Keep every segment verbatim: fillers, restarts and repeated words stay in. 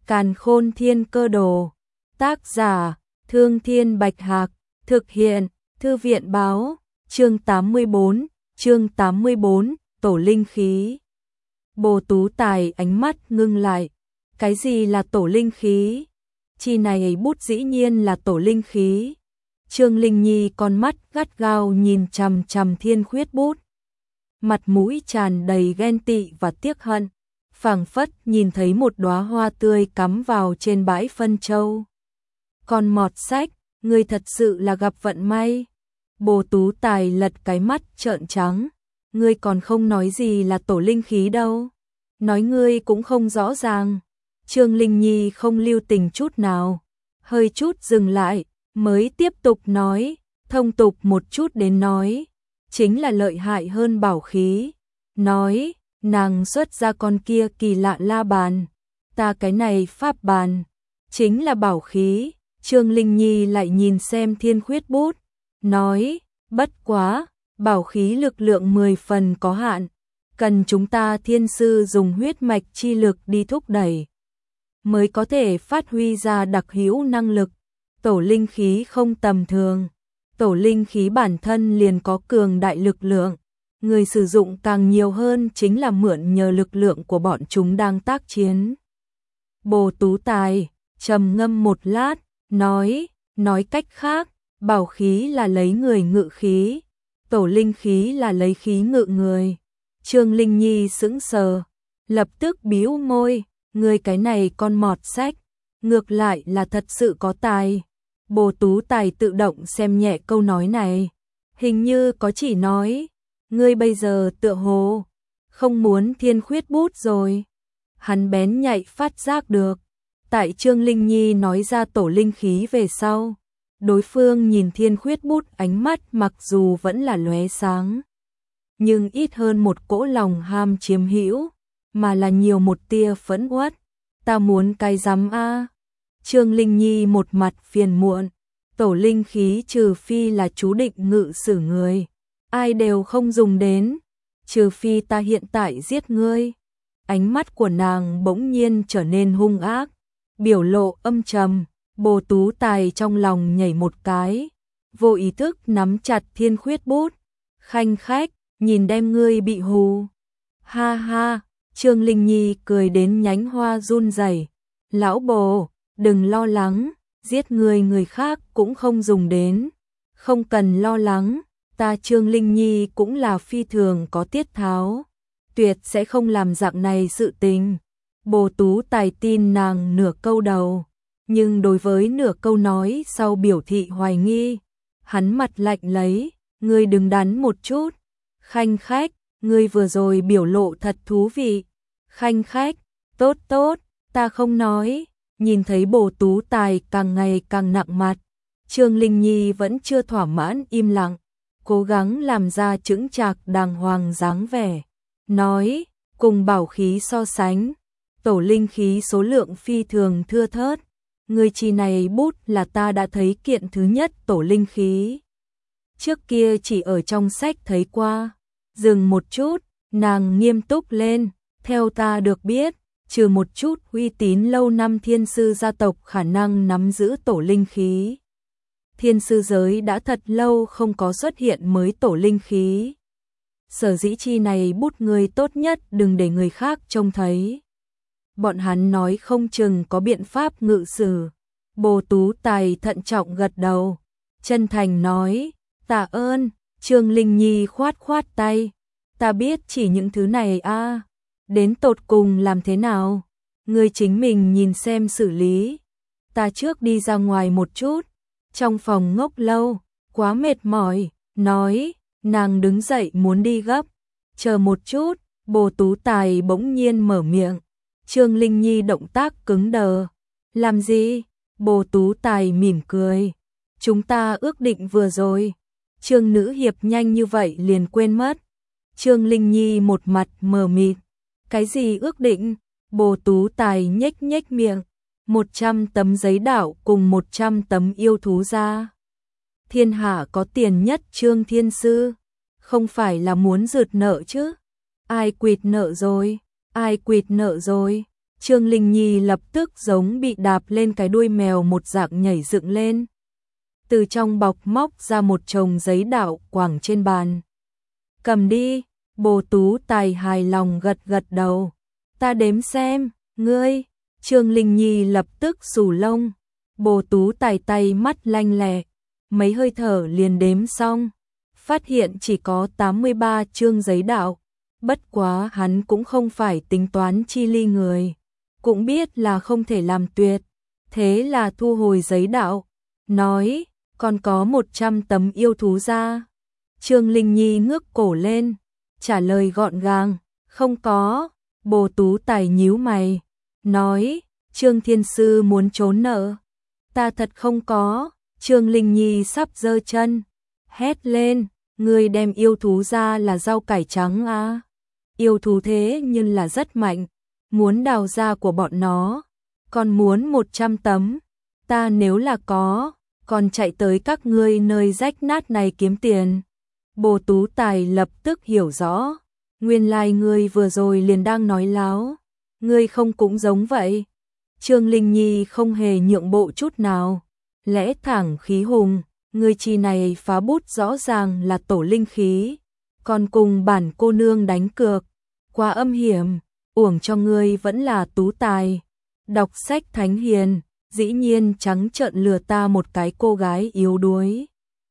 Càn Khôn Thiên Cơ Đồ. Tác giả: Thương Thiên Bạch Hạc. Thực hiện: Thư viện Báo. Chương tám mươi bốn, chương tám mươi bốn, tổ linh khí. Bồ Tú Tài ánh mắt ngưng lại. Cái gì là tổ linh khí? Chi này bút dĩ nhiên là tổ linh khí. Trương Linh Nhi con mắt gắt gao nhìn chằm chằm Thiên Khuyết bút. Mặt mũi tràn đầy ghen tị và tiếc hận, phảng phất nhìn thấy một đóa hoa tươi cắm vào trên bãi phân châu. Con mọt sách, ngươi thật sự là gặp vận may. Bồ Tú Tài lật cái mắt trợn trắng. Ngươi còn không nói gì là tổ linh khí đâu. Nói ngươi cũng không rõ ràng. Trương Linh Nhi không lưu tình chút nào. Hơi chút dừng lại, mới tiếp tục nói, thông tục một chút đến nói. Chính là lợi hại hơn bảo khí. Nói, nàng xuất ra con kia kỳ lạ la bàn. Ta cái này pháp bàn. Chính là bảo khí. Trương Linh Nhi lại nhìn xem Thiên Khuyết bút. Nói, bất quá, bảo khí lực lượng mười phần có hạn. Cần chúng ta thiên sư dùng huyết mạch chi lực đi thúc đẩy. Mới có thể phát huy ra đặc hữu năng lực. Tổ linh khí không tầm thường. Tổ linh khí bản thân liền có cường đại lực lượng. Người sử dụng càng nhiều hơn chính là mượn nhờ lực lượng của bọn chúng đang tác chiến. Bồ Tú Tài trầm ngâm một lát, nói, nói cách khác, bảo khí là lấy người ngự khí, tổ linh khí là lấy khí ngự người. Trương Linh Nhi sững sờ, lập tức bĩu môi, người cái này con mọt sách, ngược lại là thật sự có tài. Bồ Tú Tài tự động xem nhẹ câu nói này, hình như có chỉ nói, ngươi bây giờ tựa hồ không muốn Thiên Khuyết bút rồi. Hắn bén nhạy phát giác được, tại Trương Linh Nhi nói ra tổ linh khí về sau, đối phương nhìn Thiên Khuyết bút ánh mắt mặc dù vẫn là lóe sáng, nhưng ít hơn một cỗ lòng ham chiếm hữu, mà là nhiều một tia phẫn uất. Ta muốn cái rắm a. Trương Linh Nhi một mặt phiền muộn, tổ linh khí trừ phi là chú định ngự sử người, ai đều không dùng đến, trừ phi ta hiện tại giết ngươi. Ánh mắt của nàng bỗng nhiên trở nên hung ác, biểu lộ âm trầm. Bồ Tú Tài trong lòng nhảy một cái, vô ý thức nắm chặt Thiên Khuyết bút, khanh khách, nhìn đem ngươi bị hù. Ha ha, Trương Linh Nhi cười đến nhánh hoa run rẩy. Lão Bồ, đừng lo lắng, giết người người khác cũng không dùng đến. Không cần lo lắng, ta Trương Linh Nhi cũng là phi thường có tiết tháo, tuyệt sẽ không làm dạng này sự tình. Bồ Tú Tài tin nàng nửa câu đầu, nhưng đối với nửa câu nói sau biểu thị hoài nghi. Hắn mặt lạnh lấy, ngươi đừng đắn một chút. Khanh khách, ngươi vừa rồi biểu lộ thật thú vị. Khanh khách, tốt tốt, ta không nói. Nhìn thấy Bồ Tú Tài càng ngày càng nặng mặt, Trương Linh Nhi vẫn chưa thỏa mãn im lặng, cố gắng làm ra chững chạc đàng hoàng dáng vẻ. Nói, cùng bảo khí so sánh, tổ linh khí số lượng phi thường thưa thớt. Người chi này bút là ta đã thấy kiện thứ nhất tổ linh khí. Trước kia chỉ ở trong sách thấy qua. Dừng một chút, nàng nghiêm túc lên. Theo ta được biết, trừ một chút uy tín lâu năm thiên sư gia tộc khả năng nắm giữ tổ linh khí, thiên sư giới đã thật lâu không có xuất hiện mới tổ linh khí. Sở dĩ chi này bút người tốt nhất đừng để người khác trông thấy. Bọn hắn nói không chừng có biện pháp ngự sử. Bồ Tú Tài thận trọng gật đầu, chân thành nói, tạ ơn. Trương Linh Nhi khoát khoát tay, ta biết chỉ những thứ này a, đến tột cùng làm thế nào, ngươi chính mình nhìn xem xử lý. Ta trước đi ra ngoài một chút, trong phòng ngốc lâu, quá mệt mỏi. Nói, nàng đứng dậy muốn đi gấp. Chờ một chút, Bồ Tú Tài bỗng nhiên mở miệng. Trương Linh Nhi động tác cứng đờ. Làm gì? Bồ Tú Tài mỉm cười. Chúng ta ước định vừa rồi. Trương nữ hiệp nhanh như vậy liền quên mất. Trương Linh Nhi một mặt mờ mịt. Cái gì ước định? Bồ Tú Tài nhếch nhếch miệng. Một trăm tấm giấy đảo cùng một trăm tấm yêu thú ra. Thiên hạ có tiền nhất Trương Thiên Sư. Không phải là muốn rượt nợ chứ? Ai quỵt nợ rồi? Ai quỵt nợ rồi? Trương Linh Nhi lập tức giống bị đạp lên cái đuôi mèo một dạng nhảy dựng lên. Từ trong bọc móc ra một chồng giấy đạo quẳng trên bàn. Cầm đi, Bồ Tú Tài hài lòng gật gật đầu. Ta đếm xem, ngươi. Trương Linh Nhi lập tức xù lông. Bồ Tú Tài tay mắt lanh lẹ, mấy hơi thở liền đếm xong. Phát hiện chỉ có tám mươi ba chương giấy đạo. Bất quá hắn cũng không phải tính toán chi ly người. Cũng biết là không thể làm tuyệt. Thế là thu hồi giấy đạo. Nói, còn có một trăm tấm yêu thú ra. Trương Linh Nhi ngước cổ lên. Trả lời gọn gàng, không có. Bồ Tú Tài nhíu mày. Nói, Trương Thiên Sư muốn trốn nợ. Ta thật không có. Trương Linh Nhi sắp giơ chân. Hét lên, người đem yêu thú ra là rau cải trắng à. Yêu thú thế nhưng là rất mạnh. Muốn đào ra của bọn nó. Còn muốn một trăm tấm. Ta nếu là có, còn chạy tới các ngươi nơi rách nát này kiếm tiền. Bồ Tú Tài lập tức hiểu rõ. Nguyên lai ngươi vừa rồi liền đang nói láo. Ngươi không cũng giống vậy. Trương Linh Nhi không hề nhượng bộ chút nào. Lẽ thẳng khí hùng, ngươi chi này phá bút rõ ràng là tổ linh khí. Còn cùng bản cô nương đánh cược. Quá âm hiểm, uổng cho ngươi vẫn là tú tài. Đọc sách thánh hiền, dĩ nhiên trắng trợn lừa ta một cái cô gái yếu đuối.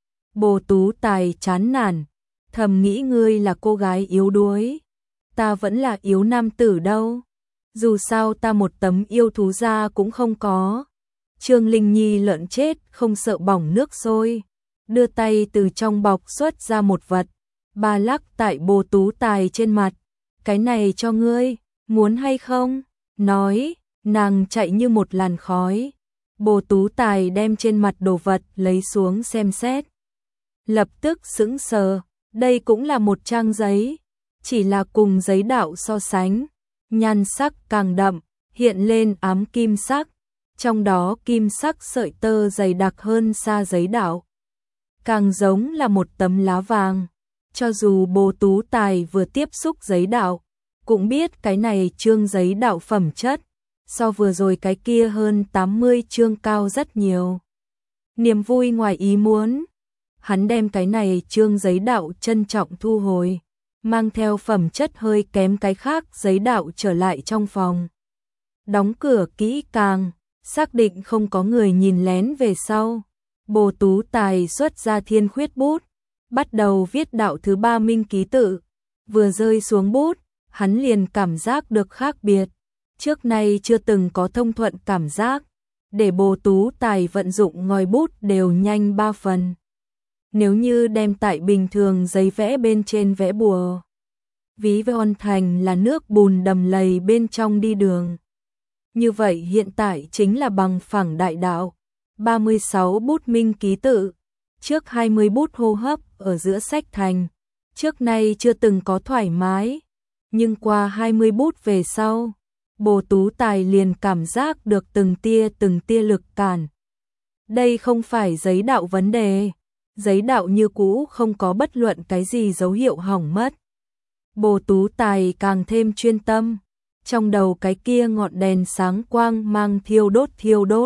Bồ Tú Tài chán nản, thầm nghĩ ngươi là cô gái yếu đuối. Ta vẫn là yếu nam tử đâu. Dù sao ta một tấm yêu thú da cũng không có. Trương Linh Nhi lợn chết không sợ bỏng nước sôi. Đưa tay từ trong bọc xuất ra một vật. Ba lắc tại Bồ Tú Tài trên mặt. Cái này cho ngươi, muốn hay không? Nói, nàng chạy như một làn khói. Bồ Tú Tài đem trên mặt đồ vật lấy xuống xem xét. Lập tức sững sờ, đây cũng là một trang giấy. Chỉ là cùng giấy đạo so sánh. Nhan sắc càng đậm, hiện lên ám kim sắc. Trong đó kim sắc sợi tơ dày đặc hơn xa giấy đạo. Càng giống là một tấm lá vàng. Cho dù Bồ Tú Tài vừa tiếp xúc giấy đạo, cũng biết cái này chương giấy đạo phẩm chất. So vừa rồi cái kia hơn tám mươi chương cao rất nhiều. Niềm vui ngoài ý muốn. Hắn đem cái này chương giấy đạo trân trọng thu hồi. Mang theo phẩm chất hơi kém cái khác giấy đạo trở lại trong phòng. Đóng cửa kỹ càng, xác định không có người nhìn lén về sau. Bồ Tú Tài xuất ra thiên khuyết bút, bắt đầu viết đạo thứ ba minh ký tự. Vừa rơi xuống bút, hắn liền cảm giác được khác biệt. Trước nay chưa từng có thông thuận cảm giác. Để Bồ Tú Tài vận dụng ngòi bút đều nhanh ba phần. Nếu như đem tại bình thường giấy vẽ bên trên vẽ bùa. Ví von thành là nước bùn đầm lầy bên trong đi đường. Như vậy hiện tại chính là bằng phẳng đại đạo. ba mươi sáu bút minh ký tự. Trước hai mươi bút hô hấp ở giữa sách thành. Trước nay chưa từng có thoải mái. Nhưng qua hai mươi bút về sau, Bồ Tú Tài liền cảm giác được từng tia từng tia lực cản. Đây không phải giấy đạo vấn đề. Giấy đạo như cũ không có bất luận cái gì dấu hiệu hỏng mất. Bồ Tú Tài càng thêm chuyên tâm. Trong đầu cái kia ngọn đèn sáng quang mang thiêu đốt thiêu đốt.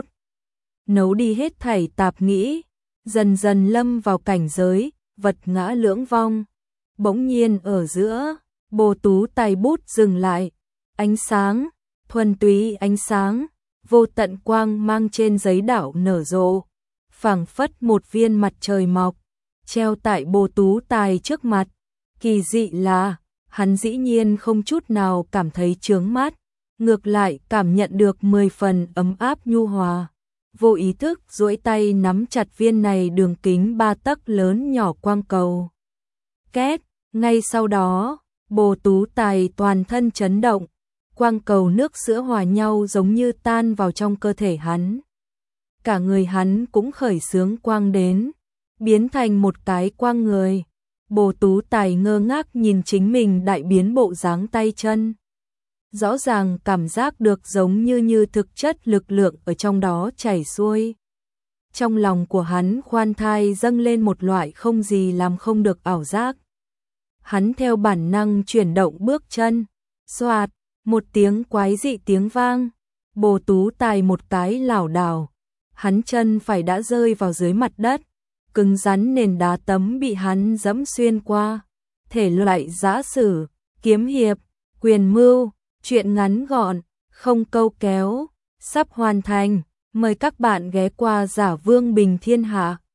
Nấu đi hết thảy tạp nghĩ. Dần dần lâm vào cảnh giới, vật ngã lưỡng vong. Bỗng nhiên ở giữa, Bồ Tú Tài bút dừng lại. Ánh sáng, thuần túy ánh sáng, vô tận quang mang trên giấy đạo nở rộ. Phảng phất một viên mặt trời mọc, treo tại Bồ Tú Tài trước mặt. Kỳ dị là, hắn dĩ nhiên không chút nào cảm thấy chướng mắt, ngược lại cảm nhận được mười phần ấm áp nhu hòa. Vô ý thức duỗi tay nắm chặt viên này đường kính ba tấc lớn nhỏ quang cầu. Két, ngay sau đó, Bồ Tú Tài toàn thân chấn động, quang cầu nước sữa hòa nhau giống như tan vào trong cơ thể hắn. Cả người hắn cũng khởi xướng quang đến, biến thành một cái quang người. Bồ Tú Tài ngơ ngác nhìn chính mình đại biến bộ dáng tay chân. Rõ ràng cảm giác được giống như như thực chất lực lượng ở trong đó chảy xuôi. Trong lòng của hắn khoan thai dâng lên một loại không gì làm không được ảo giác. Hắn theo bản năng chuyển động bước chân, xoạt, Một tiếng quái dị tiếng vang, Bồ Tú Tài một cái lảo đảo, hắn chân phải đã rơi vào dưới mặt đất, cứng rắn nền đá tấm bị hắn dẫm xuyên qua. Thể loại giã sử, kiếm hiệp, quyền mưu, truyện ngắn gọn, không câu kéo, sắp hoàn thành. Mời các bạn ghé qua Giả Vương Bình Thiên Hạ.